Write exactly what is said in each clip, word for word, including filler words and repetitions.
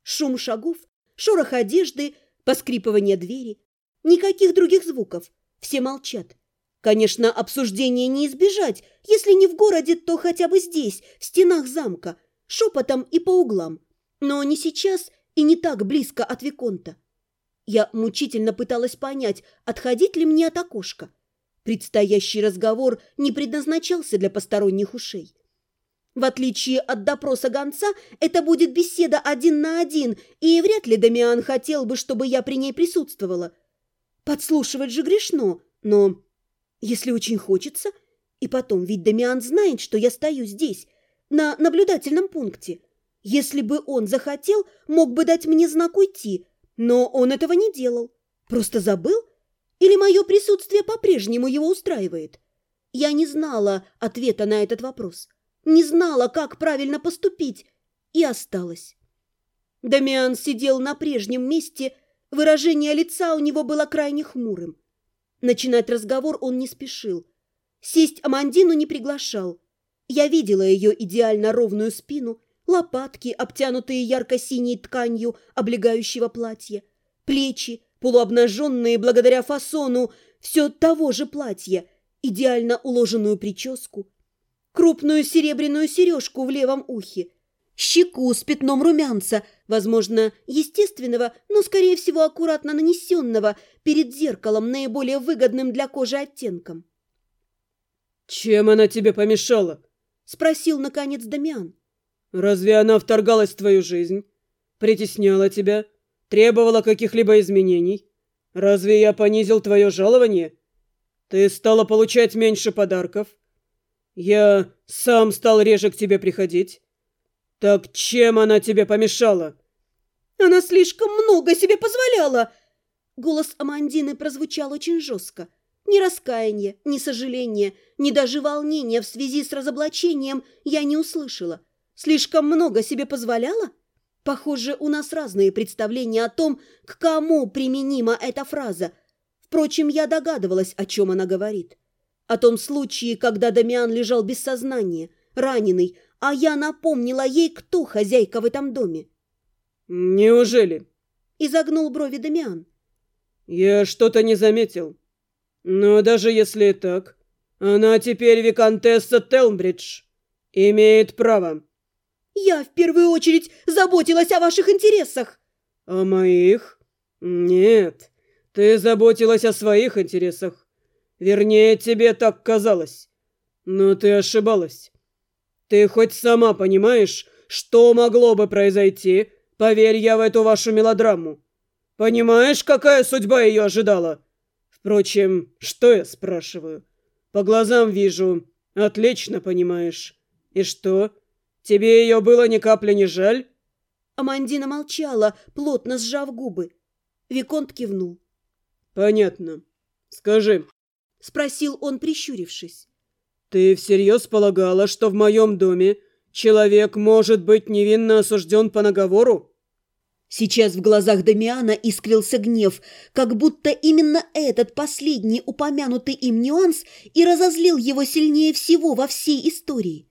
Шум шагов, шорох одежды, поскрипывание двери. Никаких других звуков. Все молчат. Конечно, обсуждения не избежать. Если не в городе, то хотя бы здесь, в стенах замка, шепотом и по углам. Но не сейчас и не так близко от виконта. Я мучительно пыталась понять, отходить ли мне от окошка. Предстоящий разговор не предназначался для посторонних ушей. В отличие от допроса гонца, это будет беседа один на один, и вряд ли Дамиан хотел бы, чтобы я при ней присутствовала. Подслушивать же грешно, но если очень хочется, и потом, ведь Дамиан знает, что я стою здесь, на наблюдательном пункте. Если бы он захотел, мог бы дать мне знак уйти, но он этого не делал. Просто забыл? Или мое присутствие по-прежнему его устраивает? Я не знала ответа на этот вопрос. Не знала, как правильно поступить, и осталась. Дамиан сидел на прежнем месте, выражение лица у него было крайне хмурым. Начинать разговор он не спешил. Сесть Амандину не приглашал. Я видела ее идеально ровную спину, лопатки, обтянутые ярко-синей тканью облегающего платья, плечи, полуобнаженные благодаря фасону все того же платья, идеально уложенную прическу, крупную серебряную сережку в левом ухе, щеку с пятном румянца, возможно, естественного, но, скорее всего, аккуратно нанесенного перед зеркалом наиболее выгодным для кожи оттенком. «Чем она тебе помешала?» — спросил, наконец, Дамиан. «Разве она вторгалась в твою жизнь? Притесняла тебя? Требовала каких-либо изменений? Разве я понизил твое жалование? Ты стала получать меньше подарков? Я сам стал реже к тебе приходить? Так чем она тебе помешала?» «Она слишком много себе позволяла!» Голос Амандины прозвучал очень жестко. Ни раскаяния, ни сожаления, ни даже волнения в связи с разоблачением я не услышала. Слишком много себе позволяла? Похоже, у нас разные представления о том, к кому применима эта фраза. Впрочем, я догадывалась, о чем она говорит. О том случае, когда Дамиан лежал без сознания, раненый, а я напомнила ей, кто хозяйка в этом доме. «Неужели?» — изогнул брови Дамиан. «Я что-то не заметил. Но даже если так, она теперь виконтесса Телмбридж. Имеет право». «Я в первую очередь заботилась о ваших интересах». «О моих? Нет, ты заботилась о своих интересах. Вернее, тебе так казалось. Но ты ошибалась. Ты хоть сама понимаешь, что могло бы произойти, поверь я в эту вашу мелодраму? Понимаешь, какая судьба ее ожидала? Впрочем, что я спрашиваю? По глазам вижу, отлично понимаешь. И что, тебе ее было ни капли не жаль?» Амандина молчала, плотно сжав губы. Виконт кивнул. «Понятно. Скажи», — спросил он, прищурившись. «Ты всерьез полагала, что в моем доме человек может быть невинно осужден по наговору?» Сейчас в глазах Дамиана искрился гнев, как будто именно этот последний упомянутый им нюанс и разозлил его сильнее всего во всей истории.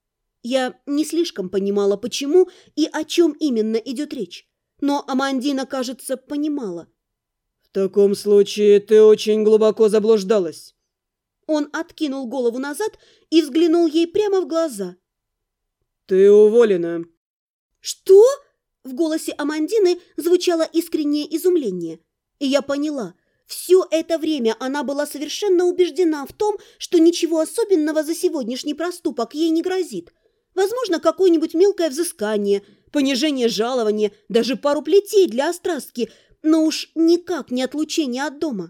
Я не слишком понимала, почему и о чем именно идет речь, но Амандина, кажется, понимала. «В таком случае ты очень глубоко заблуждалась». Он откинул голову назад и взглянул ей прямо в глаза. «Ты уволена». «Что?» В голосе Амандины звучало искреннее изумление. И я поняла, все это время она была совершенно убеждена в том, что ничего особенного за сегодняшний проступок ей не грозит. Возможно, какое-нибудь мелкое взыскание, понижение жалования, даже пару плетей для острастки, но уж никак не отлучение от дома.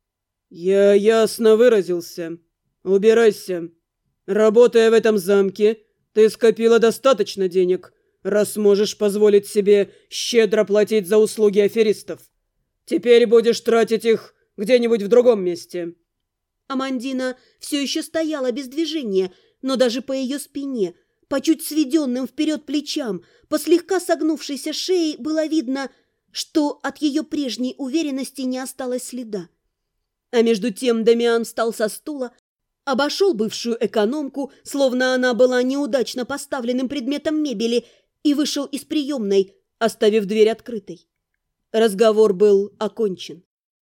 «Я ясно выразился. Убирайся. Работая в этом замке, ты скопила достаточно денег, раз можешь позволить себе щедро платить за услуги аферистов. Теперь будешь тратить их где-нибудь в другом месте». Амандина все еще стояла без движения, но даже по ее спине, по чуть сведенным вперед плечам, по слегка согнувшейся шее было видно, что от ее прежней уверенности не осталось следа. А между тем Дамиан встал со стула, обошел бывшую экономку, словно она была неудачно поставленным предметом мебели, и вышел из приемной, оставив дверь открытой. Разговор был окончен.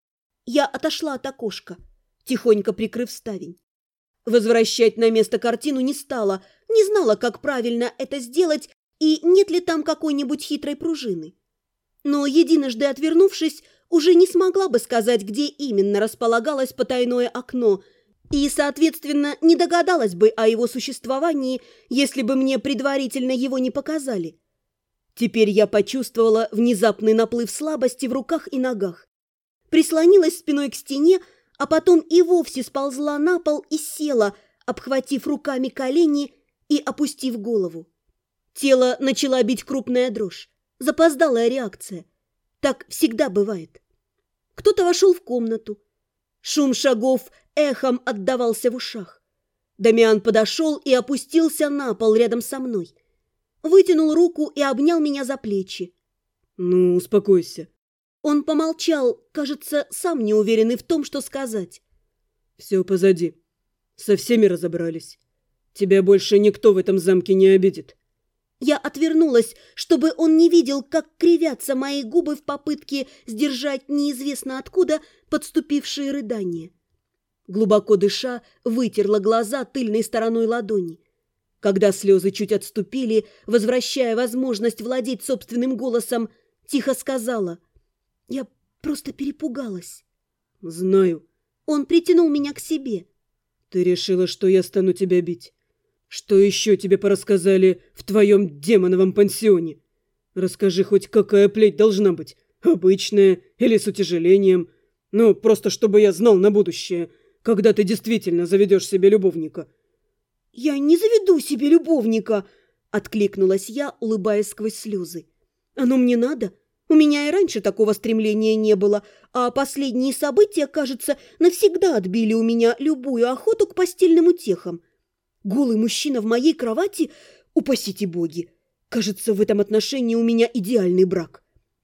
Я отошла от окошка, тихонько прикрыв ставень. Возвращать на место картину не стала, не знала, как правильно это сделать и нет ли там какой-нибудь хитрой пружины. Но, единожды отвернувшись, уже не смогла бы сказать, где именно располагалось потайное окно, и, соответственно, не догадалась бы о его существовании, если бы мне предварительно его не показали. Теперь я почувствовала внезапный наплыв слабости в руках и ногах. Прислонилась спиной к стене, а потом и вовсе сползла на пол и села, обхватив руками колени и опустив голову. Тело начала бить крупная дрожь, запоздалая реакция. Так всегда бывает. Кто-то вошел в комнату. Шум шагов эхом отдавался в ушах. Дамиан подошел и опустился на пол рядом со мной. Вытянул руку и обнял меня за плечи. «Ну, успокойся». Он помолчал, кажется, сам не уверенный в том, что сказать. «Все позади. Со всеми разобрались. Тебя больше никто в этом замке не обидит». Я отвернулась, чтобы он не видел, как кривятся мои губы в попытке сдержать неизвестно откуда подступившие рыдания. Глубоко дыша, вытерла глаза тыльной стороной ладони. Когда слезы чуть отступили, возвращая возможность владеть собственным голосом, тихо сказала: «Я просто перепугалась». «Знаю». Он притянул меня к себе. «Ты решила, что я стану тебя бить? Что еще тебе порассказали в твоем демоновом пансионе? Расскажи хоть, какая плеть должна быть, обычная или с утяжелением? Ну, просто чтобы я знал на будущее, когда ты действительно заведешь себе любовника». «Я не заведу себе любовника», — откликнулась я, улыбаясь сквозь слезы. «Оно мне надо? У меня и раньше такого стремления не было, а последние события, кажется, навсегда отбили у меня любую охоту к постельным утехам. Голый мужчина в моей кровати, упасите боги, кажется, в этом отношении у меня идеальный брак».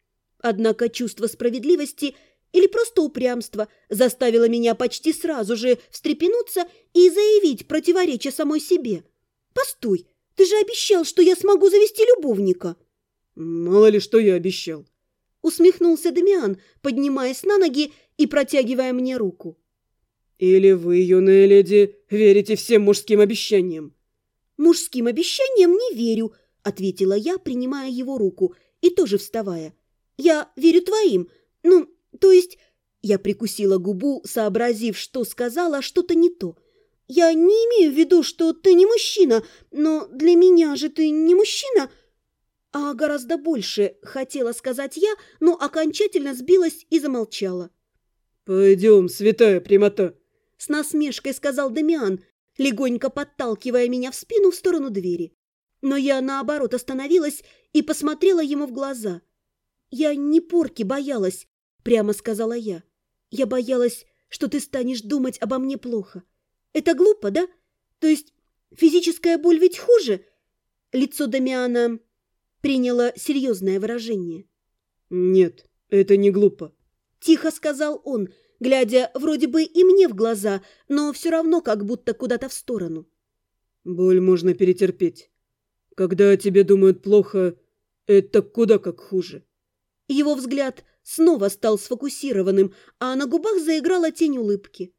Однако чувство справедливости или просто упрямство заставило меня почти сразу же встрепенуться и заявить, противореча самой себе: «Постой, ты же обещал, что я смогу завести любовника». «Мало ли, что я обещал», — усмехнулся Дамиан, поднимаясь на ноги и протягивая мне руку. «Или вы, юная леди, верите всем мужским обещаниям?» «Мужским обещаниям не верю», — ответила я, принимая его руку и тоже вставая. «Я верю твоим. Ну, то есть...» Я прикусила губу, сообразив, что сказала что-то не то. «Я не имею в виду, что ты не мужчина, но для меня же ты не мужчина...» А гораздо больше хотела сказать я, но окончательно сбилась и замолчала. «Пойдем, святая прямота», — с насмешкой сказал Дамиан, легонько подталкивая меня в спину в сторону двери. Но я, наоборот, остановилась и посмотрела ему в глаза. «Я не порки боялась», — прямо сказала я. «Я боялась, что ты станешь думать обо мне плохо. Это глупо, да? То есть физическая боль ведь хуже?» Лицо Дамиана приняло серьезное выражение. «Нет, это не глупо», — тихо сказал он, глядя вроде бы и мне в глаза, но все равно как будто куда-то в сторону. «Боль можно перетерпеть. Когда о тебе думают плохо, это куда как хуже». Его взгляд снова стал сфокусированным, а на губах заиграла тень улыбки.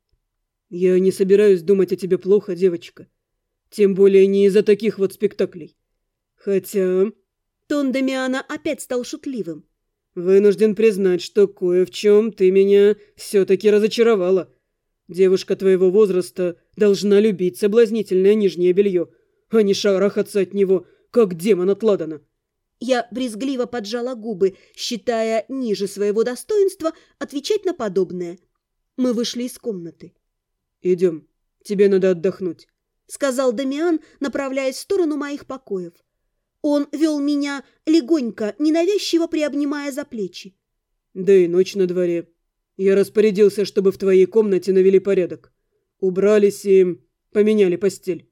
«Я не собираюсь думать о тебе плохо, девочка. Тем более не из-за таких вот спектаклей. Хотя...» Тон Дамиана опять стал шутливым. «Вынужден признать, что кое в чем ты меня все-таки разочаровала. Девушка твоего возраста должна любить соблазнительное нижнее белье, а не шарахаться от него, как демон от ладана». Я брезгливо поджала губы, считая ниже своего достоинства отвечать на подобное. Мы вышли из комнаты. «Идем, тебе надо отдохнуть», — сказал Дамиан, направляясь в сторону моих покоев. Он вел меня легонько, ненавязчиво приобнимая за плечи. «Да и ночь на дворе. Я распорядился, чтобы в твоей комнате навели порядок. Убрались и поменяли постель.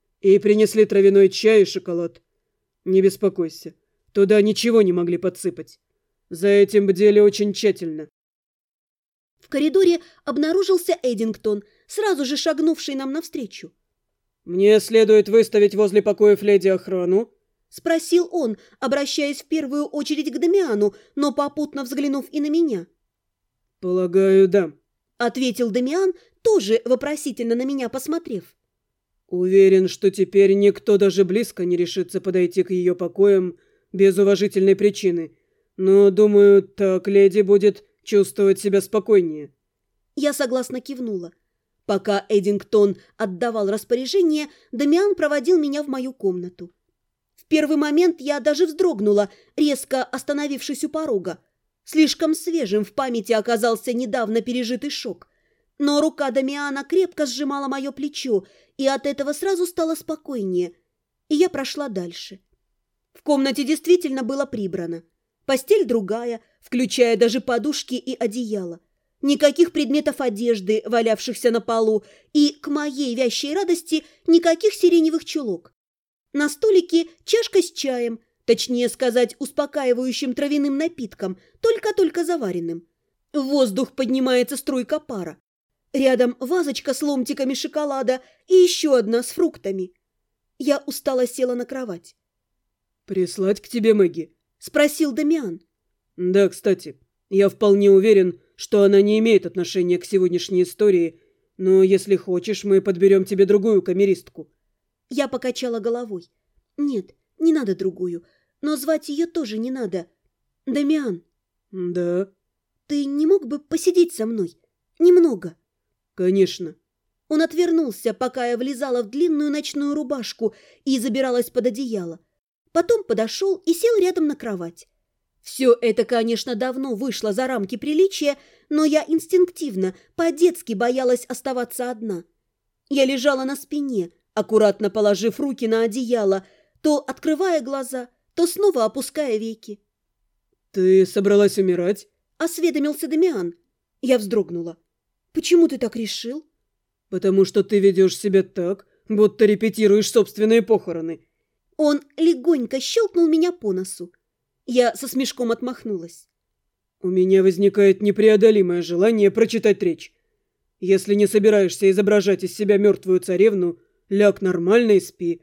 И принесли травяной чай и шоколад. Не беспокойся, туда ничего не могли подсыпать. За этим бдели очень тщательно». В коридоре обнаружился Эдингтон, сразу же шагнувший нам навстречу. «Мне следует выставить возле покоев леди охрану», – спросил он, обращаясь в первую очередь к Дамиану, но попутно взглянув и на меня. «Полагаю, да», – ответил Дамиан, тоже вопросительно на меня посмотрев. «Уверен, что теперь никто даже близко не решится подойти к ее покоям без уважительной причины, но, думаю, так леди будет чувствовать себя спокойнее». Я согласно кивнула. Пока Эдингтон отдавал распоряжение, Дамиан проводил меня в мою комнату. В первый момент я даже вздрогнула, резко остановившись у порога. Слишком свежим в памяти оказался недавно пережитый шок. Но рука Дамиана крепко сжимала мое плечо, и от этого сразу стало спокойнее, и я прошла дальше. В комнате действительно было прибрано. Постель другая, включая даже подушки и одеяло. Никаких предметов одежды, валявшихся на полу, и, к моей вящей радости, никаких сиреневых чулок. На столике чашка с чаем, точнее сказать, успокаивающим травяным напитком, только-только заваренным. В воздух поднимается струйка пара. Рядом вазочка с ломтиками шоколада и еще одна с фруктами. Я устало села на кровать. «Прислать к тебе Мэгги?» – спросил Дамиан. «Да, кстати, я вполне уверен, что она не имеет отношения к сегодняшней истории, но если хочешь, мы подберем тебе другую камеристку». Я покачала головой. «Нет, не надо другую, но звать ее тоже не надо. Дамиан». «Да». «Ты не мог бы посидеть со мной? Немного?» «Конечно». Он отвернулся, пока я влезала в длинную ночную рубашку и забиралась под одеяло. Потом подошел и сел рядом на кровать. Все это, конечно, давно вышло за рамки приличия, но я инстинктивно, по-детски боялась оставаться одна. Я лежала на спине, аккуратно положив руки на одеяло, то открывая глаза, то снова опуская веки. «Ты собралась умирать?» – осведомился Дамиан. Я вздрогнула. «Почему ты так решил?» «Потому что ты ведешь себя так, будто репетируешь собственные похороны». Он легонько щелкнул меня по носу. Я со смешком отмахнулась. «У меня возникает непреодолимое желание прочитать речь. Если не собираешься изображать из себя мертвую царевну, ляг нормально и спи».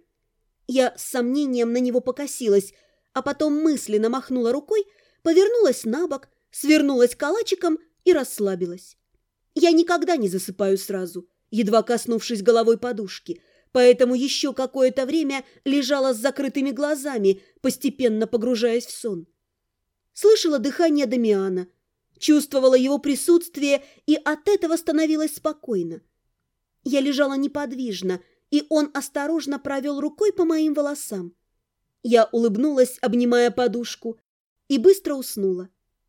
Я с сомнением на него покосилась, а потом мысленно махнула рукой, повернулась на бок, свернулась калачиком и расслабилась. Я никогда не засыпаю сразу, едва коснувшись головой подушки, поэтому еще какое-то время лежала с закрытыми глазами, постепенно погружаясь в сон. Слышала дыхание Дамиана, чувствовала его присутствие, и от этого становилось спокойно. Я лежала неподвижно, и он осторожно провел рукой по моим волосам. Я улыбнулась, обнимая подушку, и быстро уснула.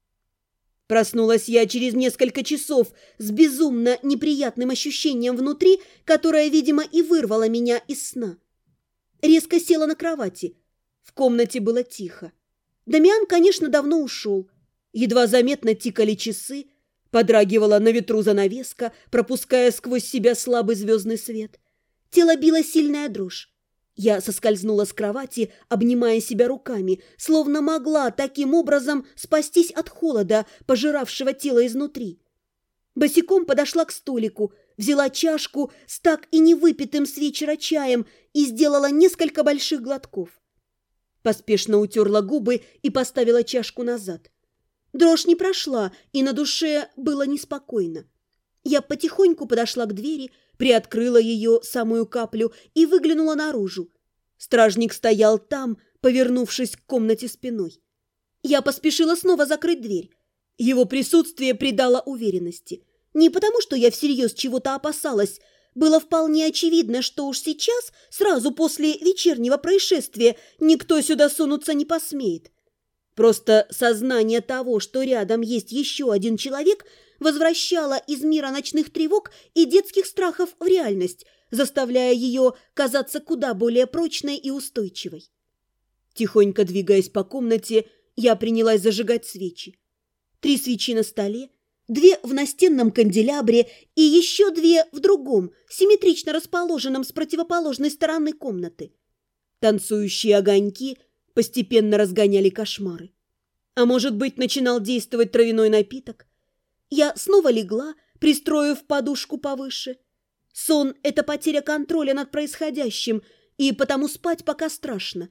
Проснулась я через несколько часов с безумно неприятным ощущением внутри, которое, видимо, и вырвало меня из сна. Резко села на кровати. В комнате было тихо. Дамиан, конечно, давно ушел. Едва заметно тикали часы, подрагивала на ветру занавеска, пропуская сквозь себя слабый звездный свет. Тело било сильная дрожь. Я соскользнула с кровати, обнимая себя руками, словно могла таким образом спастись от холода, пожиравшего тело изнутри. Босиком подошла к столику, взяла чашку с так и не выпитым с вечера чаем и сделала несколько больших глотков. Поспешно утерла губы и поставила чашку назад. Дрожь не прошла, и на душе было неспокойно. Я потихоньку подошла к двери, приоткрыла ее самую каплю и выглянула наружу. Стражник стоял там, повернувшись к комнате спиной. Я поспешила снова закрыть дверь. Его присутствие придало уверенности. Не потому, что я всерьез чего-то опасалась. Было вполне очевидно, что уж сейчас, сразу после вечернего происшествия, никто сюда сунуться не посмеет. Просто сознание того, что рядом есть еще один человек, возвращало из мира ночных тревог и детских страхов в реальность, заставляя ее казаться куда более прочной и устойчивой. Тихонько двигаясь по комнате, я принялась зажигать свечи. Три свечи на столе, две в настенном канделябре и еще две в другом, симметрично расположенном с противоположной стороны комнаты. Танцующие огоньки постепенно разгоняли кошмары. А может быть, начинал действовать травяной напиток? Я снова легла, пристроив подушку повыше. Сон – это потеря контроля над происходящим, и потому спать пока страшно.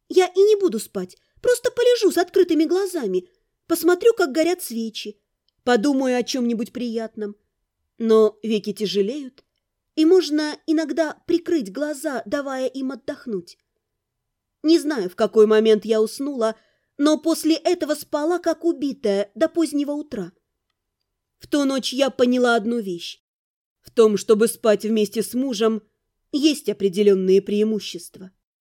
Я и не буду спать, просто полежу с открытыми глазами, посмотрю, как горят свечи, подумаю о чем-нибудь приятном. Но веки тяжелеют, и можно иногда прикрыть глаза, давая им отдохнуть. Не знаю, в какой момент я уснула, но после этого спала, как убитая, до позднего утра. В ту ночь я поняла одну вещь. В том, чтобы спать вместе с мужем, есть определенные преимущества.